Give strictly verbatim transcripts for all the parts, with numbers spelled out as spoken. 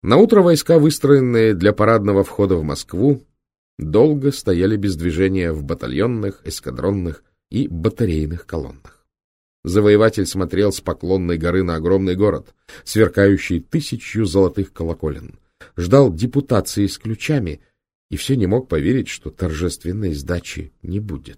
Наутро войска, выстроенные для парадного входа в Москву, долго стояли без движения в батальонных, эскадронных и батарейных колоннах. Завоеватель смотрел с Поклонной горы на огромный город, сверкающий тысячью золотых колоколен, ждал депутации с ключами и все не мог поверить, что торжественной сдачи не будет.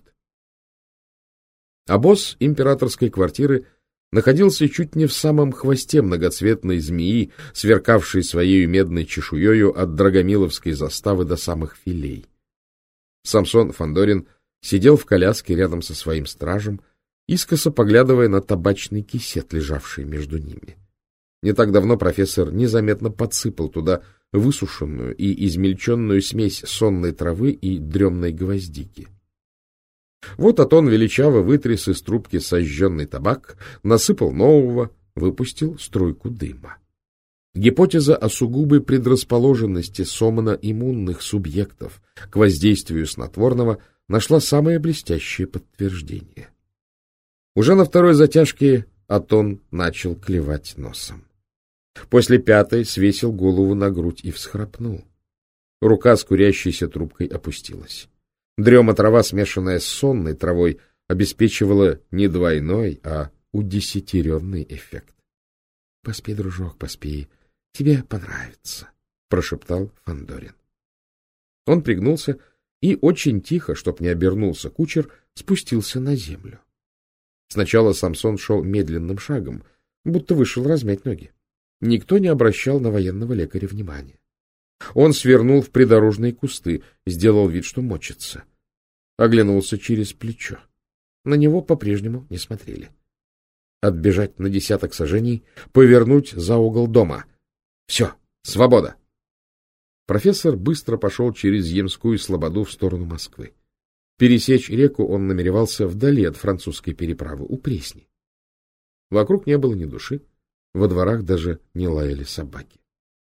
Обоз императорской квартиры находился чуть не в самом хвосте многоцветной змеи, сверкавшей своей медной чешуею от Драгомиловской заставы до самых филей. Самсон Фандорин сидел в коляске рядом со своим стражем, искоса поглядывая на табачный кисет, лежавший между ними. Не так давно профессор незаметно подсыпал туда высушенную и измельченную смесь сонной травы и дремной гвоздики. Вот Атон величаво вытряс из трубки сожженный табак, насыпал нового, выпустил струйку дыма. Гипотеза о сугубой предрасположенности сомно-иммунных субъектов к воздействию снотворного нашла самое блестящее подтверждение. Уже на второй затяжке Атон начал клевать носом. После пятой свесил голову на грудь и всхрапнул. Рука с курящейся трубкой опустилась. Дрема трава, смешанная с сонной травой, обеспечивала не двойной, а удесятеренный эффект. — Поспи, дружок, поспи. Тебе понравится, — прошептал Фандорин. Он пригнулся и очень тихо, чтоб не обернулся кучер, спустился на землю. Сначала Самсон шел медленным шагом, будто вышел размять ноги. Никто не обращал на военного лекаря внимания. Он свернул в придорожные кусты, сделал вид, что мочится. Оглянулся через плечо. На него по-прежнему не смотрели. Отбежать на десяток саженей, повернуть за угол дома. Все, свобода! Профессор быстро пошел через Емскую слободу в сторону Москвы. Пересечь реку он намеревался вдали от французской переправы, у Пресни. Вокруг не было ни души, во дворах даже не лаяли собаки.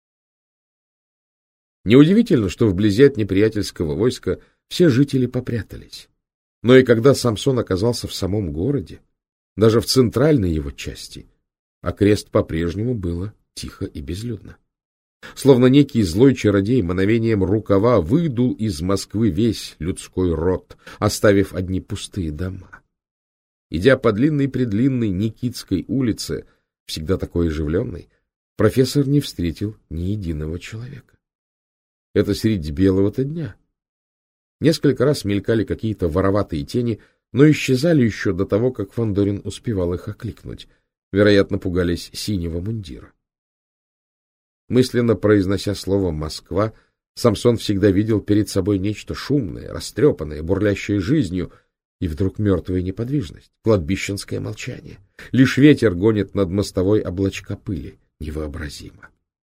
Неудивительно, что вблизи от неприятельского войска все жители попрятались. Но и когда Самсон оказался в самом городе, даже в центральной его части, окрест по-прежнему было тихо и безлюдно. Словно некий злой чародей мановением рукава выдул из Москвы весь людской род, оставив одни пустые дома. Идя по длинной-предлинной Никитской улице, всегда такой оживленной, профессор не встретил ни единого человека. Это средь белого-то дня. Несколько раз мелькали какие-то вороватые тени, но исчезали еще до того, как Фандорин успевал их окликнуть. Вероятно, пугались синего мундира. Мысленно произнося слово «Москва», Самсон всегда видел перед собой нечто шумное, растрепанное, бурлящее жизнью, и вдруг мертвая неподвижность, кладбищенское молчание. Лишь ветер гонит над мостовой облачка пыли. Невообразимо.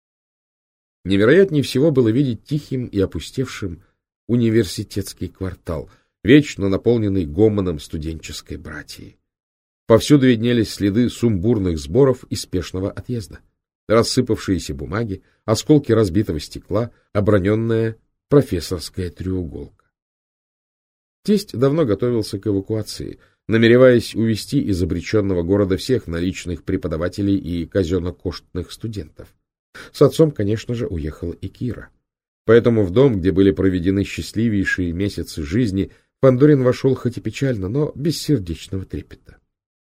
Невероятнее всего было видеть тихим и опустевшим университетский квартал, вечно наполненный гомоном студенческой братьи. Повсюду виднелись следы сумбурных сборов и спешного отъезда. Рассыпавшиеся бумаги, осколки разбитого стекла, оброненная профессорская треуголка. Тесть давно готовился к эвакуации, намереваясь увезти из обреченного города всех наличных преподавателей и казенно-коштных студентов. С отцом, конечно же, уехала и Кира. Поэтому в дом, где были проведены счастливейшие месяцы жизни, Фандорин вошел хоть и печально, но без сердечного трепета.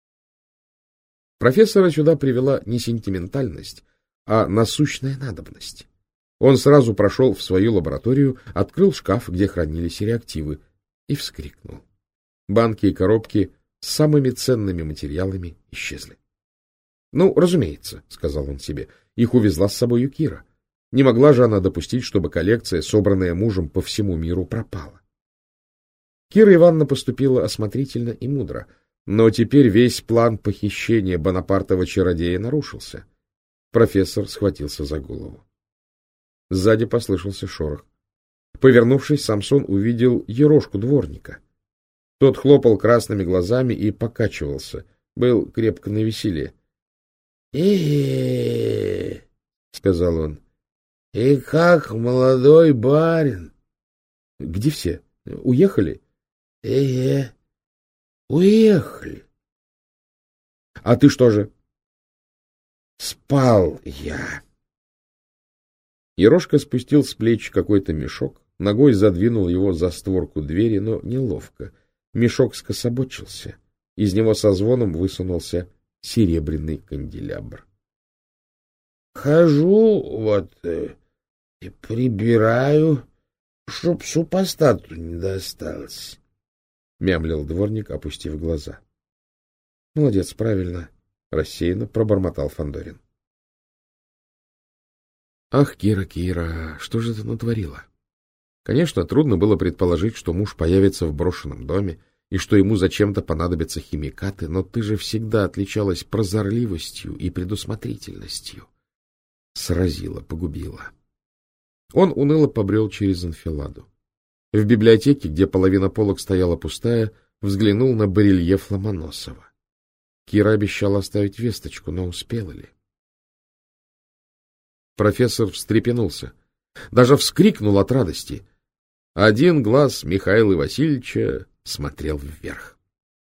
Профессора сюда привела не сентиментальность, а насущная надобность. Он сразу прошел в свою лабораторию, открыл шкаф, где хранились реактивы, и вскрикнул. Банки и коробки с самыми ценными материалами исчезли. — Ну, разумеется, — сказал он себе, — их увезла с собой Кира. Не могла же она допустить, чтобы коллекция, собранная мужем по всему миру, пропала. Кира Ивановна поступила осмотрительно и мудро, но теперь весь план похищения Бонапартова чародея нарушился. Профессор схватился за голову. Сзади послышался шорох. Повернувшись, Самсон увидел Ерошку дворника. Тот хлопал красными глазами и покачивался, был крепко навеселе. — Э-э-э, — сказал он, — и как молодой барин. — Где все? Уехали? — Э-э, уехали. — А ты что же? — Спал я. Ерошка спустил с плеч какой-то мешок, ногой задвинул его за створку двери, но неловко. Мешок скособочился. Из него со звоном высунулся серебряный канделябр. — Хожу вот э, и прибираю, чтоб супостату не досталось, — мямлил дворник, опустив глаза. — Молодец, правильно, — рассеянно пробормотал Фандорин. Ах, Кира, Кира, что же ты натворила? Конечно, трудно было предположить, что муж появится в брошенном доме и что ему зачем-то понадобятся химикаты, но ты же всегда отличалась прозорливостью и предусмотрительностью. Сразила, погубила. Он уныло побрел через анфиладу. В библиотеке, где половина полок стояла пустая, взглянул на барельеф Ломоносова. Кира обещала оставить весточку, но успела ли? Профессор встрепенулся, даже вскрикнул от радости. Один глаз Михаила Васильевича смотрел вверх.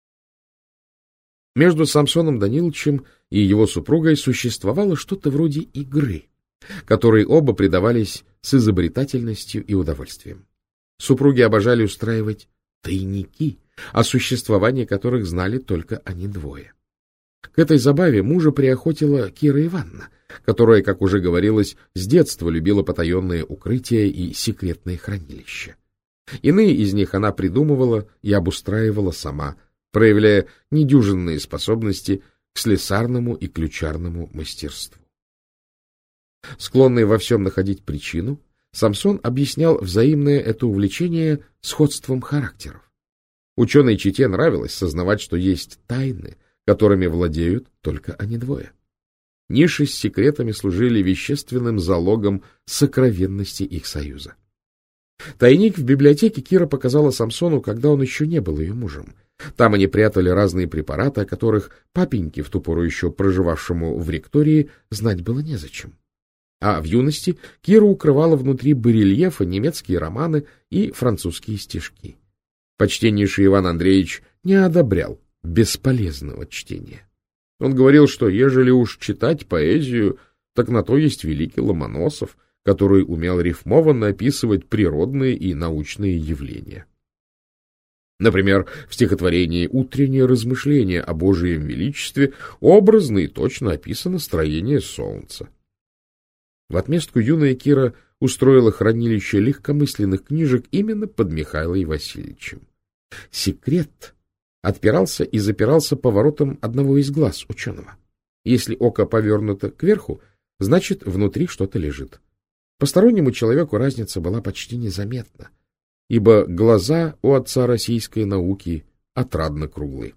Между Самсоном Даниловичем и его супругой существовало что-то вроде игры, которой оба предавались с изобретательностью и удовольствием. Супруги обожали устраивать тайники, о существовании которых знали только они двое. К этой забаве мужа приохотила Кира Ивановна, которая, как уже говорилось, с детства любила потаенные укрытия и секретные хранилища. Иные из них она придумывала и обустраивала сама, проявляя недюжинные способности к слесарному и ключарному мастерству. Склонный во всем находить причину, Самсон объяснял взаимное это увлечение сходством характеров. Ученой чете нравилось сознавать, что есть тайны, которыми владеют только они двое. Ниши с секретами служили вещественным залогом сокровенности их союза. Тайник в библиотеке Кира показала Самсону, когда он еще не был ее мужем. Там они прятали разные препараты, о которых папеньке, в ту пору еще проживавшему в Ректории, знать было незачем. А в юности Кира укрывала внутри барельефа немецкие романы и французские стишки. Почтеннейший Иван Андреевич не одобрял бесполезного чтения. Он говорил, что ежели уж читать поэзию, так на то есть великий Ломоносов, который умел рифмованно описывать природные и научные явления. Например, в стихотворении «Утреннее размышление о Божием величестве» образно и точно описано строение солнца. В отместку юная Кира устроила хранилище легкомысленных книжек именно под Михаилом Васильевичем. Секрет отпирался и запирался поворотом одного из глаз ученого. Если око повернуто кверху, значит, внутри что-то лежит. Постороннему человеку разница была почти незаметна, ибо глаза у отца российской науки отрадно круглы.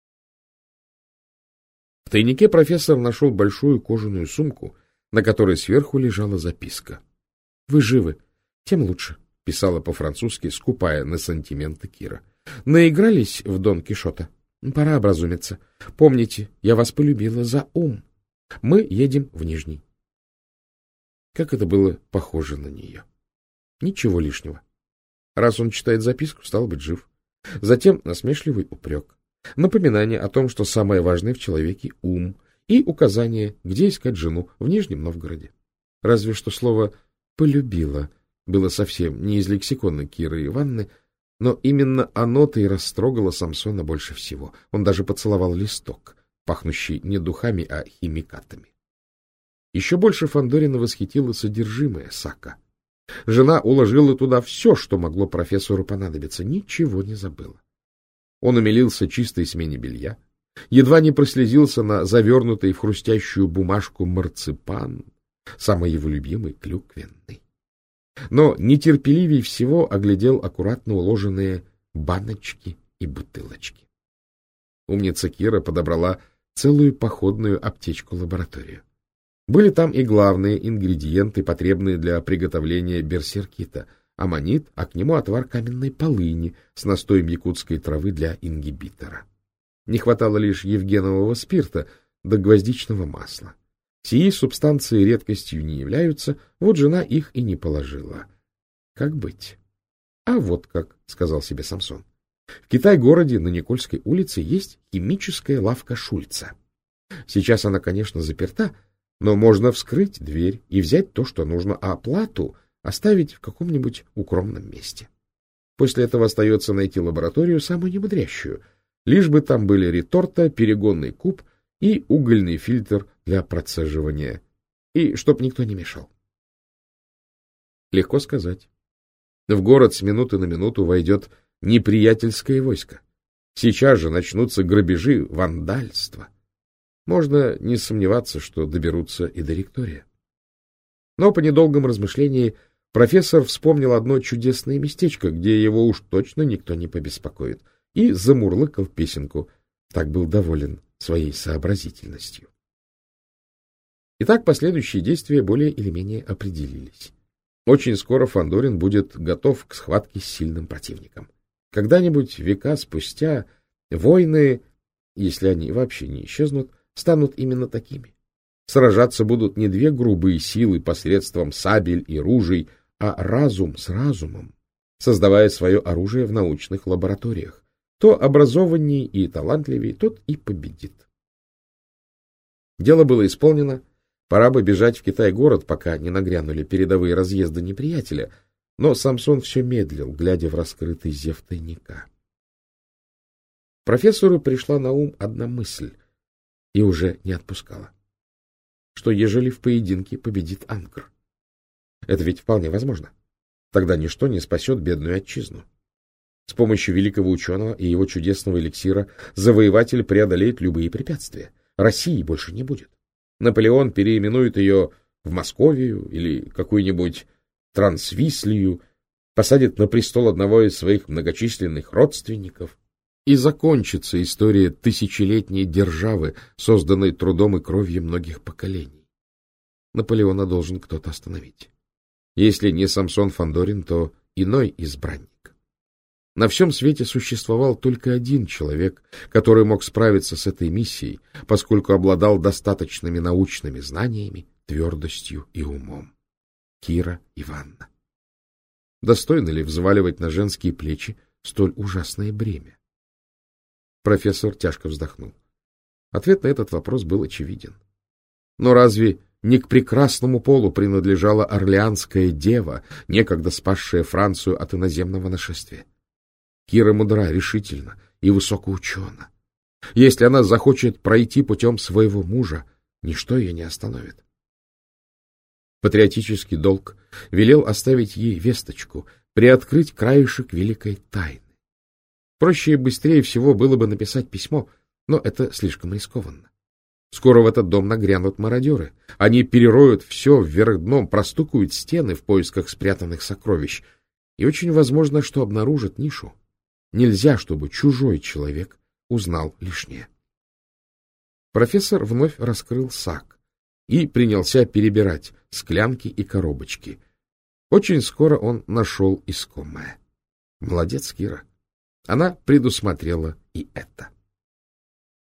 В тайнике профессор нашел большую кожаную сумку, на которой сверху лежала записка. — Вы живы, тем лучше, — писала по-французски, скупая на сантименты Кира. — Наигрались в Дон Кишота? Пора образумиться. Помните, я вас полюбила за ум. Мы едем в Нижний. Как это было похоже на нее. Ничего лишнего. Раз он читает записку, стал быть жив. Затем насмешливый упрек. Напоминание о том, что самое важное в человеке — ум, и указание, где искать жену в Нижнем Новгороде. Разве что слово «полюбила» было совсем не из лексикона Киры Ивановны, но именно оно-то и растрогало Самсона больше всего. Он даже поцеловал листок, пахнущий не духами, а химикатами. Еще больше Фандорина восхитило содержимое сака. Жена уложила туда все, что могло профессору понадобиться, ничего не забыла. Он умилился чистой смене белья, едва не прослезился на завернутый в хрустящую бумажку марципан, самый его любимый клюквенный. Но нетерпеливей всего оглядел аккуратно уложенные баночки и бутылочки. Умница Кира подобрала целую походную аптечку-лабораторию. Были там и главные ингредиенты, потребные для приготовления берсеркита — аммонит, а к нему отвар каменной полыни с настоем якутской травы для ингибитора. Не хватало лишь евгенового спирта да гвоздичного масла. Сии субстанции редкостью не являются, вот жена их и не положила. Как быть? — А вот как, — сказал себе Самсон. В Китай-городе на Никольской улице есть химическая лавка Шульца. Сейчас она, конечно, заперта, но можно вскрыть дверь и взять то, что нужно, а оплату оставить в каком-нибудь укромном месте. После этого остается найти лабораторию, самую немудрящую, лишь бы там были реторта, перегонный куб и угольный фильтр для процеживания, и чтоб никто не мешал. Легко сказать. В город с минуты на минуту войдет неприятельское войско. Сейчас же начнутся грабежи, вандальство. Можно не сомневаться, что доберутся и до Ректория. Но по недолгом размышлении профессор вспомнил одно чудесное местечко, где его уж точно никто не побеспокоит, и замурлыкал песенку. Так был доволен своей сообразительностью. Итак, последующие действия более или менее определились. Очень скоро Фандорин будет готов к схватке с сильным противником. Когда-нибудь, века спустя, войны, если они вообще не исчезнут, станут именно такими. Сражаться будут не две грубые силы посредством сабель и ружей, а разум с разумом, создавая свое оружие в научных лабораториях. Кто образованнее и талантливее, тот и победит. Дело было исполнено. Пора бы бежать в Китай-город, пока не нагрянули передовые разъезды неприятеля, но Самсон все медлил, глядя в раскрытый зев тайника. Профессору пришла на ум одна мысль и уже не отпускала. Что ежели в поединке победит Анкр? Это ведь вполне возможно. Тогда ничто не спасет бедную отчизну. С помощью великого ученого и его чудесного эликсира завоеватель преодолеет любые препятствия. России больше не будет. Наполеон переименует ее в Московию или какую-нибудь Трансвислию, посадит на престол одного из своих многочисленных родственников, и закончится история тысячелетней державы, созданной трудом и кровью многих поколений. Наполеона должен кто-то остановить. Если не Самсон Фандорин, то иной избранник. На всем свете существовал только один человек, который мог справиться с этой миссией, поскольку обладал достаточными научными знаниями, твердостью и умом. Кира Ивановна. Достойно ли взваливать на женские плечи столь ужасное бремя? Профессор тяжко вздохнул. Ответ на этот вопрос был очевиден. Но разве не к прекрасному полу принадлежала орлеанская дева, некогда спасшая Францию от иноземного нашествия? Кира мудра, решительна и высокоучена. Если она захочет пройти путем своего мужа, ничто ее не остановит. Патриотический долг велел оставить ей весточку, приоткрыть краешек великой тайны. Проще и быстрее всего было бы написать письмо, но это слишком рискованно. Скоро в этот дом нагрянут мародеры. Они перероют все вверх дном, простукают стены в поисках спрятанных сокровищ. И очень возможно, что обнаружат нишу. Нельзя, чтобы чужой человек узнал лишнее. Профессор вновь раскрыл сак и принялся перебирать склянки и коробочки. Очень скоро он нашел искомое. Молодец, Кира. Она предусмотрела и это.